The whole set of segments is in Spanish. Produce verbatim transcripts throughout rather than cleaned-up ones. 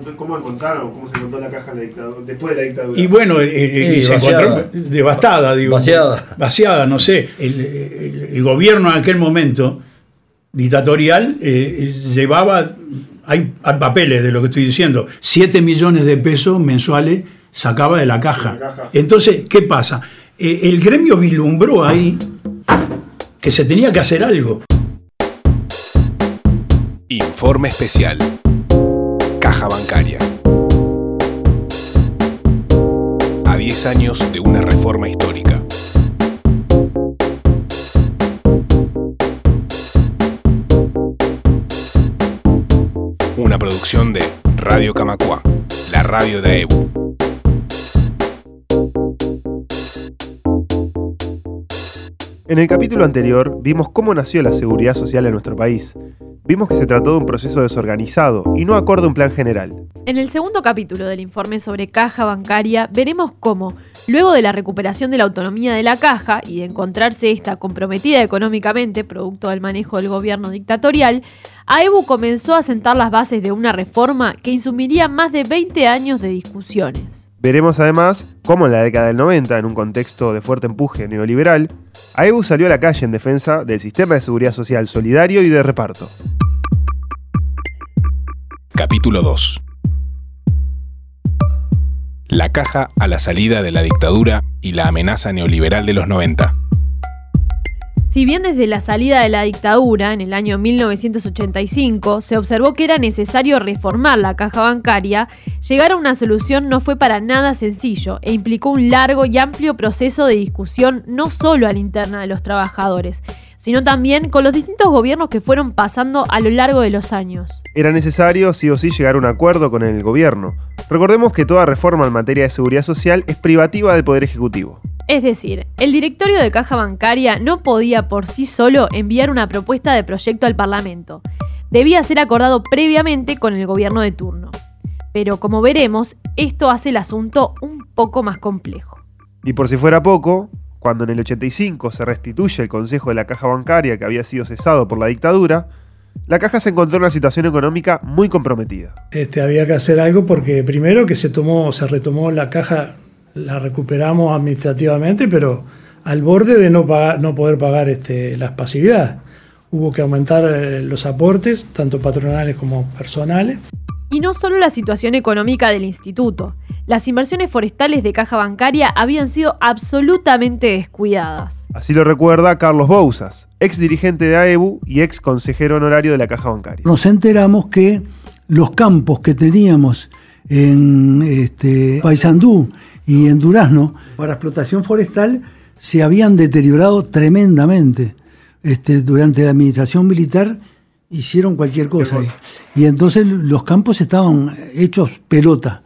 cómo encontraron, cómo se encontró la caja en la dictadura, después de la dictadura? Y bueno, eh, sí, se vaciada. encontró devastada, digo. Vaciada. Vaciada, no sé. El, el, el gobierno en aquel momento, dictatorial, eh, llevaba, hay, hay papeles de lo que estoy diciendo, siete millones de pesos mensuales sacaba de la caja. De la caja. Entonces, ¿qué pasa? Eh, el gremio vislumbró ahí que se tenía que hacer algo. Informe especial. Caja Bancaria. A diez años de una reforma histórica. Una producción de Radio Camacuá, la radio de A E B U. En el capítulo anterior vimos cómo nació la seguridad social en nuestro país. Vimos que se trató de un proceso desorganizado y no acorde a un plan general. En el segundo capítulo del informe sobre caja bancaria veremos cómo, luego de la recuperación de la autonomía de la caja y de encontrarse esta comprometida económicamente, producto del manejo del gobierno dictatorial, A E B U comenzó a sentar las bases de una reforma que insumiría más de veinte años de discusiones. Veremos además cómo en la década del noventa, en un contexto de fuerte empuje neoliberal, A E B U salió a la calle en defensa del sistema de seguridad social solidario y de reparto. Capítulo dos. La caja a la salida de la dictadura y la amenaza neoliberal de los noventa. Si bien desde la salida de la dictadura, en el año mil novecientos ochenta y cinco, se observó que era necesario reformar la caja bancaria, llegar a una solución no fue para nada sencillo e implicó un largo y amplio proceso de discusión no solo a la interna de los trabajadores, sino también con los distintos gobiernos que fueron pasando a lo largo de los años. Era necesario sí o sí llegar a un acuerdo con el gobierno. Recordemos que toda reforma en materia de seguridad social es privativa del Poder Ejecutivo. Es decir, el directorio de caja bancaria no podía por sí solo enviar una propuesta de proyecto al Parlamento. Debía ser acordado previamente con el gobierno de turno. Pero como veremos, esto hace el asunto un poco más complejo. Y por si fuera poco, cuando en el ochenta y cinco se restituye el Consejo de la Caja Bancaria que había sido cesado por la dictadura, la caja se encontró en una situación económica muy comprometida. Este, había que hacer algo porque primero que se tomó, se retomó la caja. La recuperamos administrativamente, pero al borde de no pagar, no poder pagar este, las pasividades. Hubo que aumentar eh, los aportes, tanto patronales como personales. Y no solo la situación económica del instituto. Las inversiones forestales de caja bancaria habían sido absolutamente descuidadas. Así lo recuerda Carlos Bouzas, ex dirigente de A E B U y ex consejero honorario de la caja bancaria. Nos enteramos que los campos que teníamos en este, Paysandú y en Durazno, para explotación forestal, se habían deteriorado tremendamente. Este, durante la administración militar hicieron cualquier cosa. cosa. Y entonces los campos estaban hechos pelota.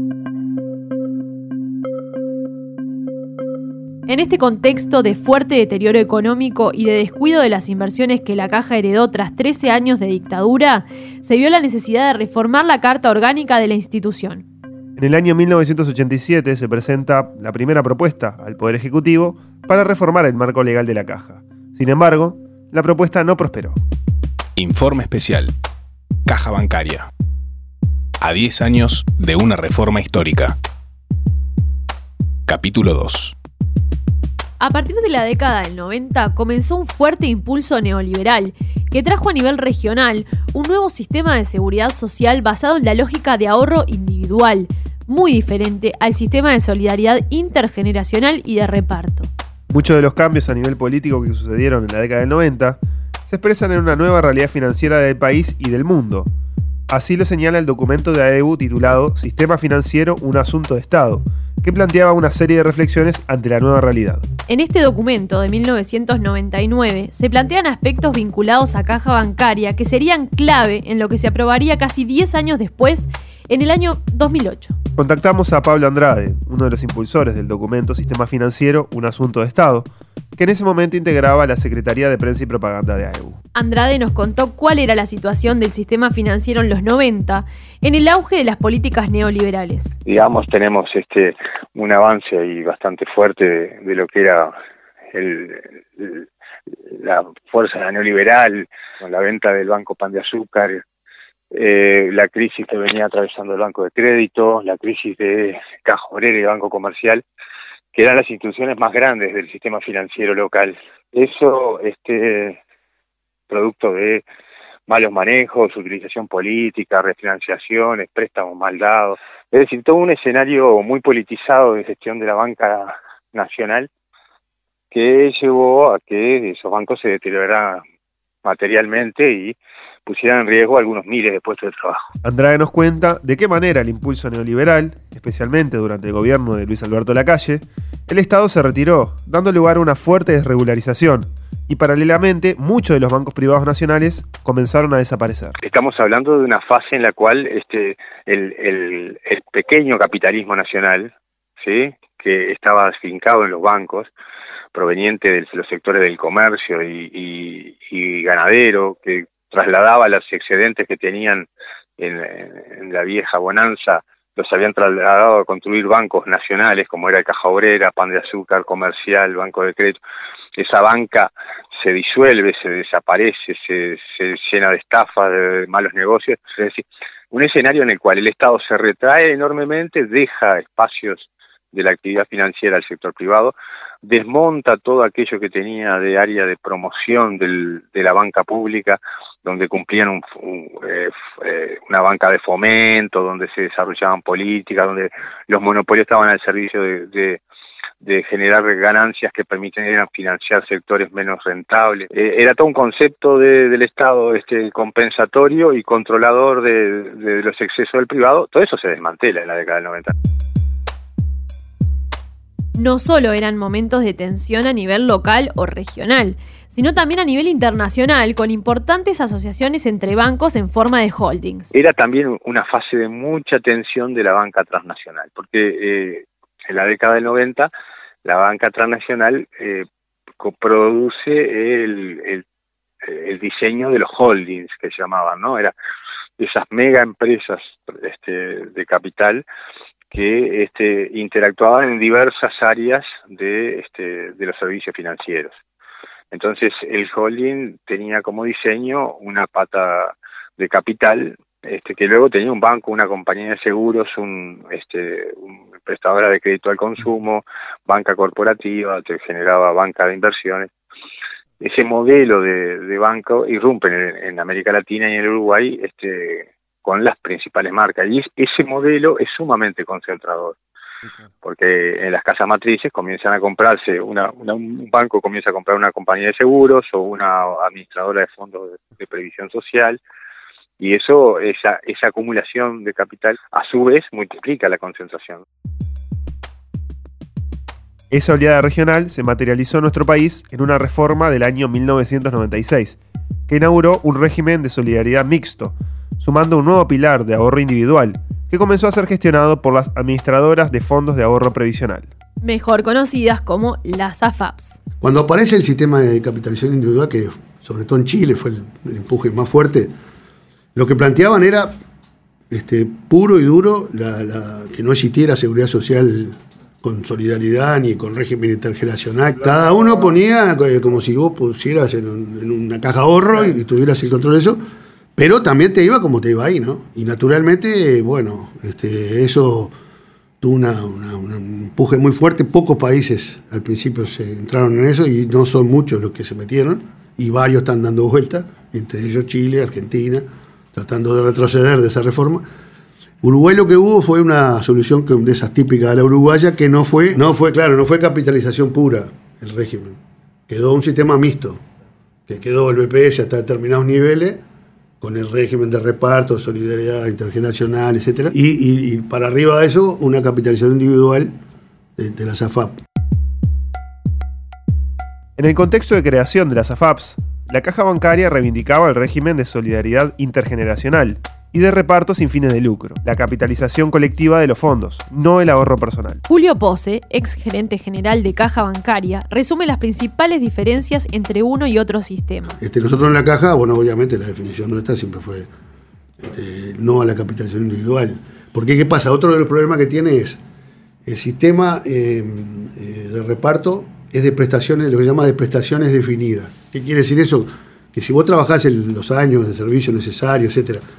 En este contexto de fuerte deterioro económico y de descuido de las inversiones que la caja heredó tras trece años de dictadura, se vio la necesidad de reformar la Carta Orgánica de la institución. En el año mil novecientos ochenta y siete se presenta la primera propuesta al Poder Ejecutivo para reformar el marco legal de la caja. Sin embargo, la propuesta no prosperó. Informe especial. Caja Bancaria. A diez años de una reforma histórica. Capítulo dos. A partir de la década del noventa comenzó un fuerte impulso neoliberal que trajo a nivel regional un nuevo sistema de seguridad social basado en la lógica de ahorro individual, muy diferente al sistema de solidaridad intergeneracional y de reparto. Muchos de los cambios a nivel político que sucedieron en la década del noventa se expresan en una nueva realidad financiera del país y del mundo. Así lo señala el documento de A E B U titulado Sistema Financiero, un asunto de Estado, que planteaba una serie de reflexiones ante la nueva realidad. En este documento de mil novecientos noventa y nueve se plantean aspectos vinculados a caja bancaria que serían clave en lo que se aprobaría casi diez años después, en el año dos mil ocho. Contactamos a Pablo Andrade, uno de los impulsores del documento Sistema Financiero, un asunto de Estado, que en ese momento integraba la Secretaría de Prensa y Propaganda de A E B U. Andrade nos contó cuál era la situación del sistema financiero en los noventa, en el auge de las políticas neoliberales. Digamos, tenemos este un avance ahí bastante fuerte de, de lo que era el, el, la fuerza neoliberal, con la venta del Banco Pan de Azúcar eh, la crisis que venía atravesando el Banco de Crédito, la crisis de Caja Obrera y Banco Comercial, que eran las instituciones más grandes del sistema financiero local. Eso, este, producto de malos manejos, utilización política, refinanciaciones, préstamos mal dados, es decir, todo un escenario muy politizado de gestión de la banca nacional que llevó a que esos bancos se deterioraran materialmente y pusieran en riesgo algunos miles de puestos de trabajo. Andrade nos cuenta de qué manera el impulso neoliberal, especialmente durante el gobierno de Luis Alberto Lacalle, el Estado se retiró, dando lugar a una fuerte desregularización, y paralelamente muchos de los bancos privados nacionales comenzaron a desaparecer. Estamos hablando de una fase en la cual este el, el, el pequeño capitalismo nacional, ¿sí?, que estaba afincado en los bancos, proveniente de los sectores del comercio y, y, y ganadero, que trasladaba los excedentes que tenían en, en la vieja bonanza, los habían trasladado a construir bancos nacionales, como era el Caja Obrera, Pan de Azúcar, Comercial, Banco de Crédito. Esa banca se disuelve, se desaparece, se, se llena de estafas, de malos negocios. Es decir, un escenario en el cual el Estado se retrae enormemente, deja espacios de la actividad financiera al sector privado, desmonta todo aquello que tenía de área de promoción del, de la banca pública, donde cumplían un, un, eh, eh, una banca de fomento, donde se desarrollaban políticas, donde los monopolios estaban al servicio de, de, de generar ganancias que permitieran financiar sectores menos rentables. Eh, era todo un concepto de, del Estado este compensatorio y controlador de, de los excesos del privado. Todo eso se desmantela en la década del noventa. No solo eran momentos de tensión a nivel local o regional, sino también a nivel internacional, con importantes asociaciones entre bancos en forma de holdings. Era también una fase de mucha tensión de la banca transnacional, porque eh, en la década del noventa la banca transnacional eh, produce el, el, el diseño de los holdings que se llamaban, ¿no? Era esas mega empresas este, de capital que este, interactuaban en diversas áreas de, este, de los servicios financieros. Entonces el holding tenía como diseño una pata de capital este, que luego tenía un banco, una compañía de seguros, un, este, un prestadora de crédito al consumo, banca corporativa, te generaba banca de inversiones. Ese modelo de, de banco irrumpe en, en América Latina y en el Uruguay este, con las principales marcas, y ese modelo es sumamente concentrador, porque en las casas matrices comienzan a comprarse, una, una, un banco comienza a comprar una compañía de seguros o una administradora de fondos de, de previsión social, y eso, esa, esa acumulación de capital, a su vez, multiplica la concentración. Esa oleada regional se materializó en nuestro país en una reforma del año mil novecientos noventa y seis, que inauguró un régimen de solidaridad mixto, sumando un nuevo pilar de ahorro individual, que comenzó a ser gestionado por las administradoras de fondos de ahorro previsional, mejor conocidas como las A F A Ps. Cuando aparece el sistema de capitalización individual, que sobre todo en Chile fue el, el empuje más fuerte, lo que planteaban era este, puro y duro la, la, que no existiera seguridad social con solidaridad ni con régimen intergeneracional. Cada uno ponía como si vos pusieras en, un, en una caja ahorro y tuvieras el control de eso, pero también te iba como te iba ahí, ¿no? Y naturalmente, bueno, este, eso tuvo una, una, un empuje muy fuerte. Pocos países al principio se entraron en eso y no son muchos los que se metieron, y varios están dando vueltas, entre ellos Chile, Argentina, tratando de retroceder de esa reforma. Uruguay lo que hubo fue una solución que, de esas típicas de la uruguaya, que no fue, no fue, claro, no fue capitalización pura el régimen. Quedó un sistema mixto, que quedó el B P S hasta determinados niveles, con el régimen de reparto, solidaridad intergeneracional, etcétera, y, y, y para arriba de eso, una capitalización individual de, de las A F A P. En el contexto de creación de las A F A Ps, la Caja Bancaria reivindicaba el régimen de solidaridad intergeneracional y de reparto sin fines de lucro, la capitalización colectiva de los fondos, no el ahorro personal. Julio Pose, ex gerente general de Caja Bancaria, resume las principales diferencias entre uno y otro sistema. Este, nosotros en la Caja, bueno, obviamente la definición nuestra siempre fue este, no a la capitalización individual. Porque, ¿qué pasa? Otro de los problemas que tiene es el sistema eh, eh, de reparto es de prestaciones, lo que se llama de prestaciones definidas. ¿Qué quiere decir eso? Que si vos trabajás en los años de servicio necesarios, etcétera,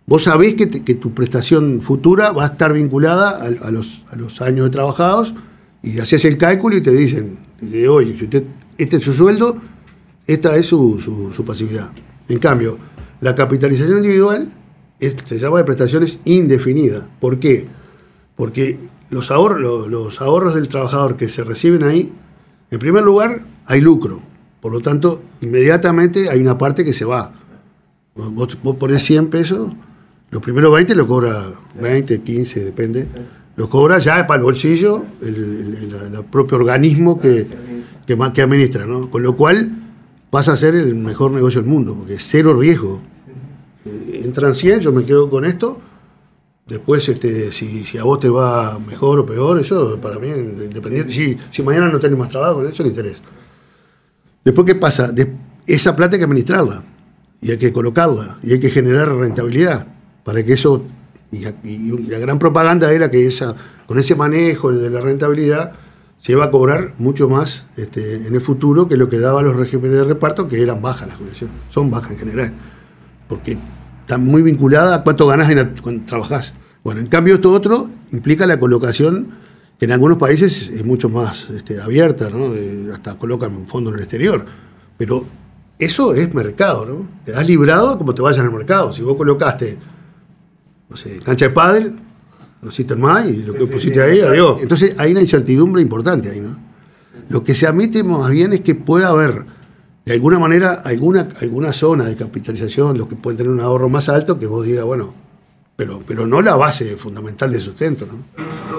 vos sabés que, te, que tu prestación futura va a estar vinculada a, a, los, a los años de trabajados y haces el cálculo y te dicen, de hoy, si usted, este es su sueldo, esta es su, su, su pasividad. En cambio, la capitalización individual es, se llama de prestaciones indefinidas. ¿Por qué? Porque los ahorros, los, los ahorros del trabajador que se reciben ahí, en primer lugar, hay lucro. Por lo tanto, inmediatamente hay una parte que se va. Vos, vos ponés cien pesos, los primeros veinte lo cobra veinte, quince, depende. Los cobra ya para el bolsillo el, el, el, el propio organismo que, que, que administra, ¿no? Con lo cual pasa a ser el mejor negocio del mundo, porque es cero riesgo. Eh, entran cien, yo me quedo con esto. Después, este, si, si a vos te va mejor o peor, eso para mí es independiente. Si, si mañana no tenés más trabajo, eso no interesa. Después, ¿qué pasa? De, esa plata hay que administrarla. Y hay que colocarla, y hay que generar rentabilidad, para que eso, y, y la gran propaganda era que esa, con ese manejo de la rentabilidad, se iba a cobrar mucho más este, en el futuro que lo que daban los regímenes de reparto, que eran bajas las jubilaciones, son bajas en general, porque están muy vinculadas a cuánto ganás en la, cuando trabajás. Bueno, en cambio esto otro implica la colocación, que en algunos países es mucho más este, abierta, ¿no? Eh, hasta colocan fondos en el exterior, pero eso es mercado, ¿no? Te das librado como te vayas al mercado. Si vos colocaste, no sé, cancha de pádel, no existen más y lo que sí, pusiste sí, ahí, sí, adiós. Entonces hay una incertidumbre importante ahí, ¿no? Lo que se admite más bien es que pueda haber, de alguna manera, alguna, alguna zona de capitalización, los que pueden tener un ahorro más alto, que vos digas, bueno, pero, pero no la base fundamental de sustento, ¿no?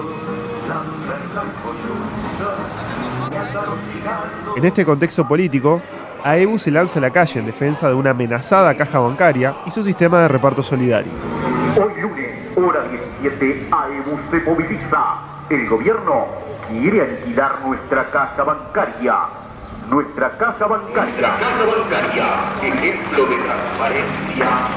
En este contexto político, AEBU se lanza a la calle en defensa de una amenazada caja bancaria y su sistema de reparto solidario. Hoy lunes, hora diecisiete, AEBU se moviliza. El gobierno quiere aniquilar nuestra caja bancaria. Nuestra caja bancaria. Nuestra caja bancaria, ejemplo de transparencia,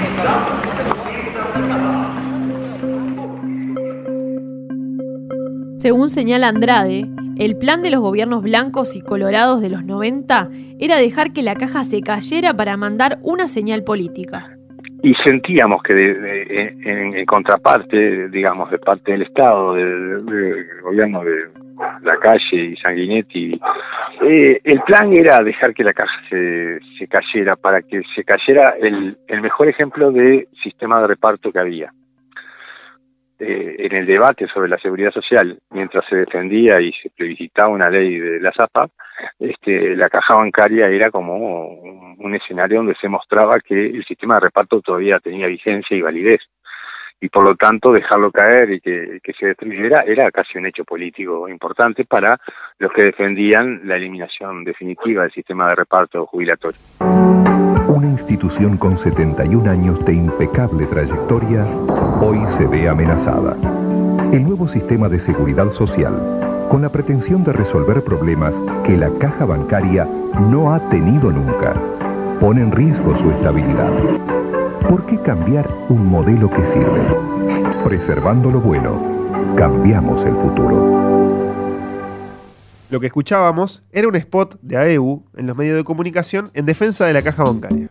está. Según señala Andrade, el plan de los gobiernos blancos y colorados de los noventa era dejar que la caja se cayera para mandar una señal política. Y sentíamos que de, de, en, en contraparte, digamos, de parte del Estado, del, del gobierno de la calle y Sanguinetti, eh, el plan era dejar que la caja se, se cayera para que se cayera el, el mejor ejemplo de sistema de reparto que había. Eh, en el debate sobre la seguridad social, mientras se defendía y se plebiscitaba una ley de la ZAPA, este, la caja bancaria era como un, un escenario donde se mostraba que el sistema de reparto todavía tenía vigencia y validez, y por lo tanto dejarlo caer y que, que se destruyera era casi un hecho político importante para los que defendían la eliminación definitiva del sistema de reparto jubilatorio. Una institución con setenta y un años de impecable trayectoria, hoy se ve amenazada. El nuevo sistema de seguridad social, con la pretensión de resolver problemas que la caja bancaria no ha tenido nunca, pone en riesgo su estabilidad. ¿Por qué cambiar un modelo que sirve? Preservando lo bueno, cambiamos el futuro. Lo que escuchábamos era un spot de AEBU en los medios de comunicación en defensa de la caja bancaria.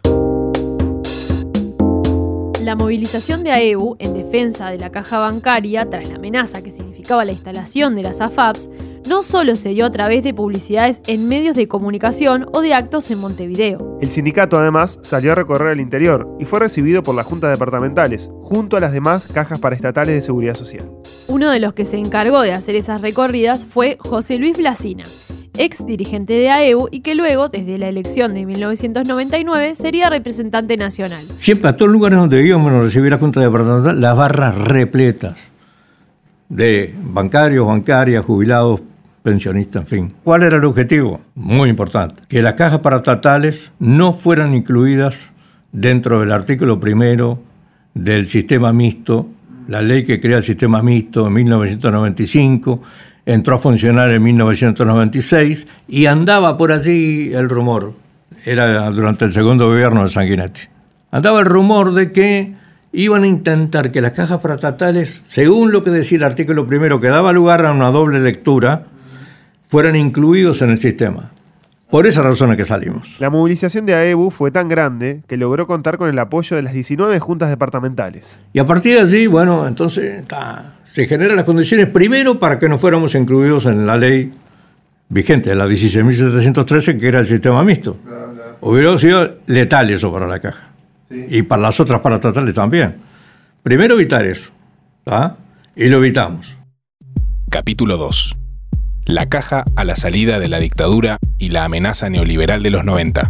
La movilización de AEBU en defensa de la caja bancaria, tras la amenaza que significaba la instalación de las A F A Ps, no solo se dio a través de publicidades en medios de comunicación o de actos en Montevideo. El sindicato, además, salió a recorrer el interior y fue recibido por las juntas departamentales, junto a las demás cajas paraestatales de seguridad social. Uno de los que se encargó de hacer esas recorridas fue José Luis Blasina, ex dirigente de AEBU y que luego, desde la elección de mil novecientos noventa y nueve, sería representante nacional. Siempre a todos los lugares donde íbamos nos recibía la Junta Departamental, las barras repletas de bancarios, bancarias, jubilados, pensionistas, en fin. ¿Cuál era el objetivo? Muy importante, que las cajas paraestatales no fueran incluidas dentro del artículo primero del sistema mixto, la ley que crea el sistema mixto en mil novecientos noventa y cinco, entró a funcionar en mil novecientos noventa y seis y andaba por allí el rumor, era durante el segundo gobierno de Sanguinetti, andaba el rumor de que iban a intentar que las cajas paraestatales, según lo que decía el artículo primero, que daba lugar a una doble lectura, fueran incluidos en el sistema. Por esa razón es que salimos. La movilización de AEBU fue tan grande que logró contar con el apoyo de las diecinueve juntas departamentales. Y a partir de allí, bueno, entonces ta, se generan las condiciones primero para que no fuéramos incluidos en la ley vigente, la dieciséis mil setecientos trece, que era el sistema mixto. La, la... Hubiera sido letal eso para la caja. Sí. Y para las otras parastatales también. Primero evitar eso, ¿tá? Y lo evitamos. Capítulo dos. La caja a la salida de la dictadura y la amenaza neoliberal de los noventa.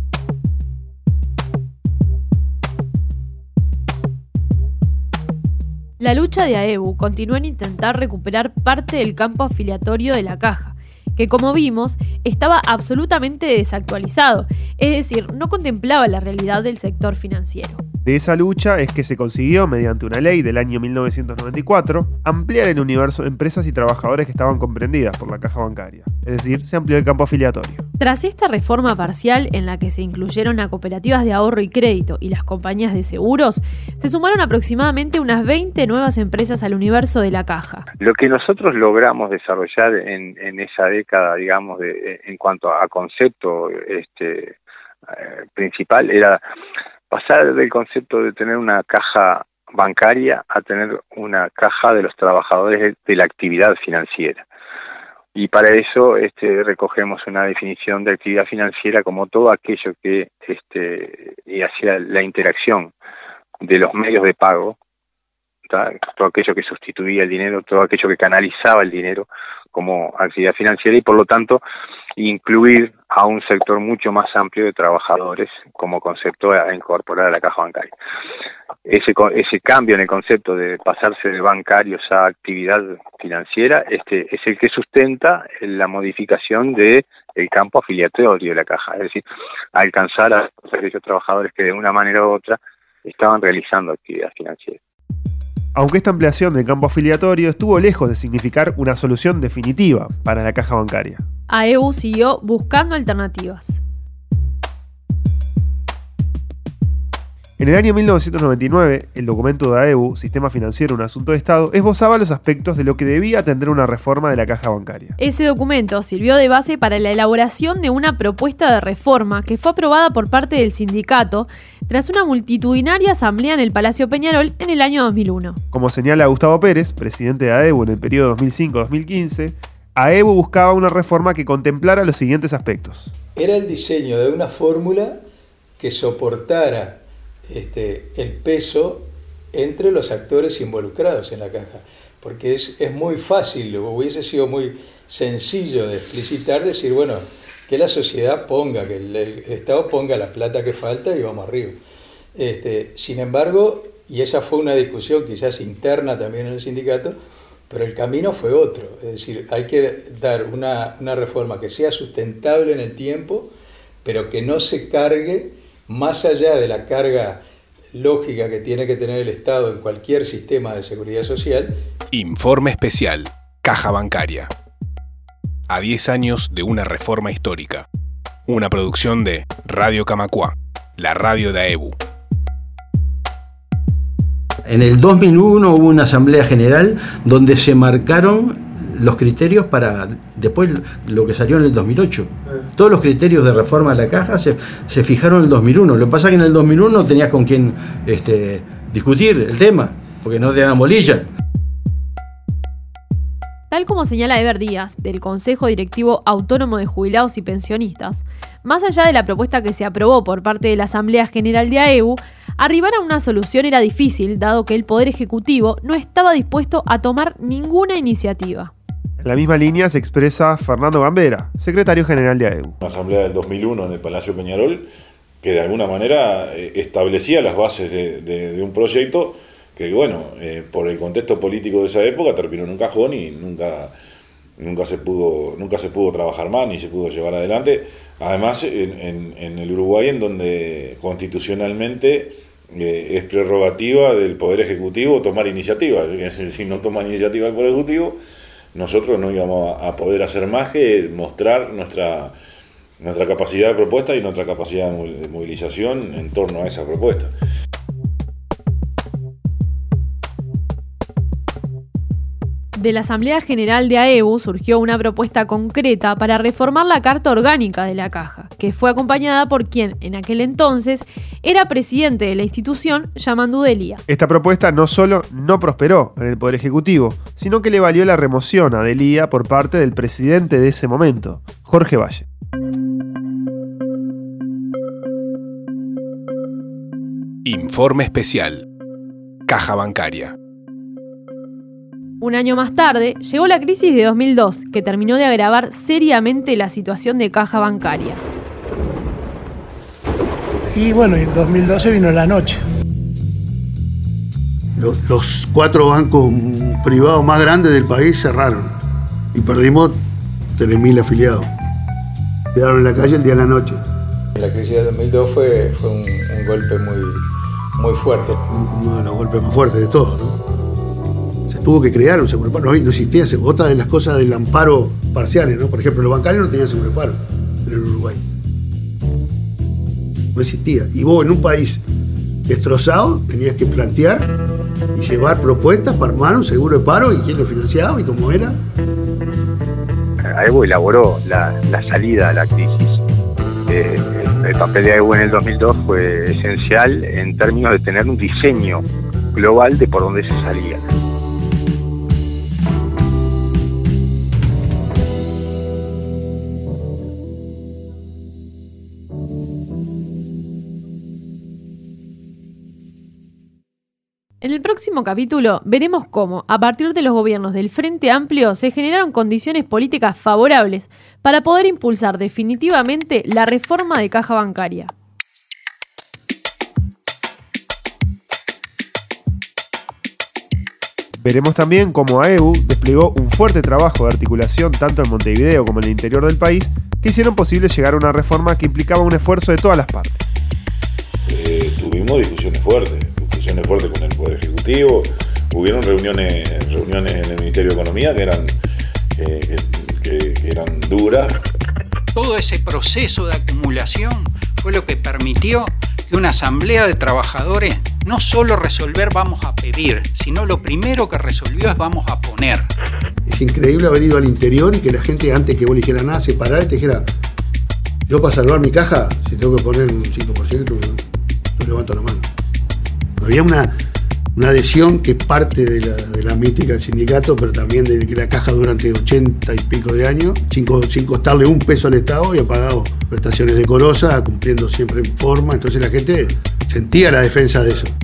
La lucha de AEBU continuó en intentar recuperar parte del campo afiliatorio de la caja, que como vimos estaba absolutamente desactualizado, es decir, no contemplaba la realidad del sector financiero. De esa lucha es que se consiguió, mediante una ley del año mil novecientos noventa y cuatro, ampliar el universo de empresas y trabajadores que estaban comprendidas por la caja bancaria, es decir, se amplió el campo afiliatorio. Tras esta reforma parcial en la que se incluyeron a cooperativas de ahorro y crédito y las compañías de seguros, se sumaron aproximadamente unas veinte nuevas empresas al universo de la caja. Lo que nosotros logramos desarrollar en, en esa década, digamos, de, en cuanto a concepto este, eh, principal, era pasar del concepto de tener una caja bancaria a tener una caja de los trabajadores de la actividad financiera. Y para eso este, recogemos una definición de actividad financiera como todo aquello que este, y hacía la interacción de los medios de pago, ¿tá? Todo aquello que sustituía el dinero, todo aquello que canalizaba el dinero como actividad financiera, y por lo tanto incluir a un sector mucho más amplio de trabajadores como concepto a incorporar a la caja bancaria. Ese, ese cambio en el concepto de pasarse de bancarios a actividad financiera este, es el que sustenta la modificación del campo afiliatorio de la caja, es decir, alcanzar a aquellos trabajadores que de una manera u otra estaban realizando actividad financiera. Aunque esta ampliación del campo afiliatorio estuvo lejos de significar una solución definitiva para la caja bancaria. AEBU siguió buscando alternativas. En el año mil novecientos noventa y nueve, el documento de AEBU, Sistema Financiero, un Asunto de Estado, esbozaba los aspectos de lo que debía atender una reforma de la caja bancaria. Ese documento sirvió de base para la elaboración de una propuesta de reforma que fue aprobada por parte del sindicato tras una multitudinaria asamblea en el Palacio Peñarol en el año dos mil uno. Como señala Gustavo Pérez, presidente de AEBU en el periodo dos mil cinco a dos mil quince, AEBU buscaba una reforma que contemplara los siguientes aspectos. Era el diseño de una fórmula que soportara Este, el peso entre los actores involucrados en la caja, porque es, es muy fácil, hubiese sido muy sencillo de explicitar, decir, bueno, que la sociedad ponga, que el, el Estado ponga la plata que falta y vamos arriba. Este, sin embargo, y esa fue una discusión quizás interna también en el sindicato, pero el camino fue otro, es decir, hay que dar una, una reforma que sea sustentable en el tiempo, pero que no se cargue más allá de la carga lógica que tiene que tener el Estado en cualquier sistema de seguridad social. Informe especial, Caja Bancaria. A diez años de una reforma histórica. Una producción de Radio Camacuá, la radio de AEBU. En el dos mil uno hubo una asamblea general donde se marcaron los criterios para después lo que salió en el dos mil ocho. Todos los criterios de reforma de la caja se, se fijaron en el dos mil uno. Lo que pasa es que en el dos mil uno no tenías con quién este, discutir el tema, porque no te dan bolilla. Tal como señala Eber Díaz, del Consejo Directivo Autónomo de Jubilados y Pensionistas, más allá de la propuesta que se aprobó por parte de la Asamblea General de AEBU, arribar a una solución era difícil, dado que el Poder Ejecutivo no estaba dispuesto a tomar ninguna iniciativa. En la misma línea se expresa Fernando Gambera, secretario general de AEBU. Una asamblea del dos mil uno en el Palacio Peñarol que de alguna manera eh, establecía las bases de, de, de un proyecto que, bueno, eh, por el contexto político de esa época terminó en un cajón y nunca, nunca, se pudo, nunca se pudo trabajar más ni se pudo llevar adelante. Además, en, en, en el Uruguay, en donde constitucionalmente eh, es prerrogativa del Poder Ejecutivo tomar iniciativa. Es decir, si no toma iniciativa el Poder Ejecutivo, nosotros no íbamos a poder hacer más que mostrar nuestra, nuestra capacidad de propuesta y nuestra capacidad de movilización en torno a esa propuesta. De la Asamblea General de A E B U surgió una propuesta concreta para reformar la Carta Orgánica de la Caja, que fue acompañada por quien, en aquel entonces, era presidente de la institución, Yamandú Delía. Esta propuesta no solo no prosperó en el Poder Ejecutivo, sino que le valió la remoción a Delía por parte del presidente de ese momento, Jorge Valle. Informe especial. Caja Bancaria. Un año más tarde, llegó la crisis de dos mil dos, que terminó de agravar seriamente la situación de Caja Bancaria. Y bueno, en dos mil doce vino la noche. Los, los cuatro bancos privados más grandes del país cerraron y perdimos tres mil afiliados. Quedaron en la calle el día de la noche. La crisis de dos mil dos fue, fue un, un golpe muy, muy fuerte. Uno de los golpes más fuertes de todos, ¿no? Tuvo que crear un seguro de paro, no, no existía. Otra de las cosas del amparo parciales, ¿no? Por ejemplo, los bancarios no tenían seguro de paro en el Uruguay. No existía. Y vos en un país destrozado tenías que plantear y llevar propuestas para armar un seguro de paro y quién lo financiaba y cómo era. A E B U elaboró la, la salida a la crisis. Eh, el, el papel de A E B U en el dos mil dos fue esencial en términos de tener un diseño global de por dónde se salía. En el próximo capítulo veremos cómo, a partir de los gobiernos del Frente Amplio, se generaron condiciones políticas favorables para poder impulsar definitivamente la reforma de Caja Bancaria. Veremos también cómo A E B U desplegó un fuerte trabajo de articulación tanto en Montevideo como en el interior del país que hicieron posible llegar a una reforma que implicaba un esfuerzo de todas las partes. Eh, tuvimos discusiones fuertes, discusiones fuertes con el Poder Ejecutivo, hubieron reuniones, reuniones en el Ministerio de Economía que eran, eh, que, que eran duras. Todo ese proceso de acumulación fue lo que permitió que una asamblea de trabajadores no solo resolver vamos a pedir, sino lo primero que resolvió es vamos a poner. Es increíble haber ido al interior y que la gente, antes que vos le dijeras nada, se parara y te dijera: yo para salvar mi caja, si tengo que poner un cinco por ciento, yo levanto la mano. Había una, una adhesión que es parte de la, de la mística del sindicato, pero también de que la caja durante ochenta y pico de años, sin, sin costarle un peso al Estado, y ha pagado prestaciones decorosas, cumpliendo siempre en forma. Entonces la gente sentía la defensa de eso.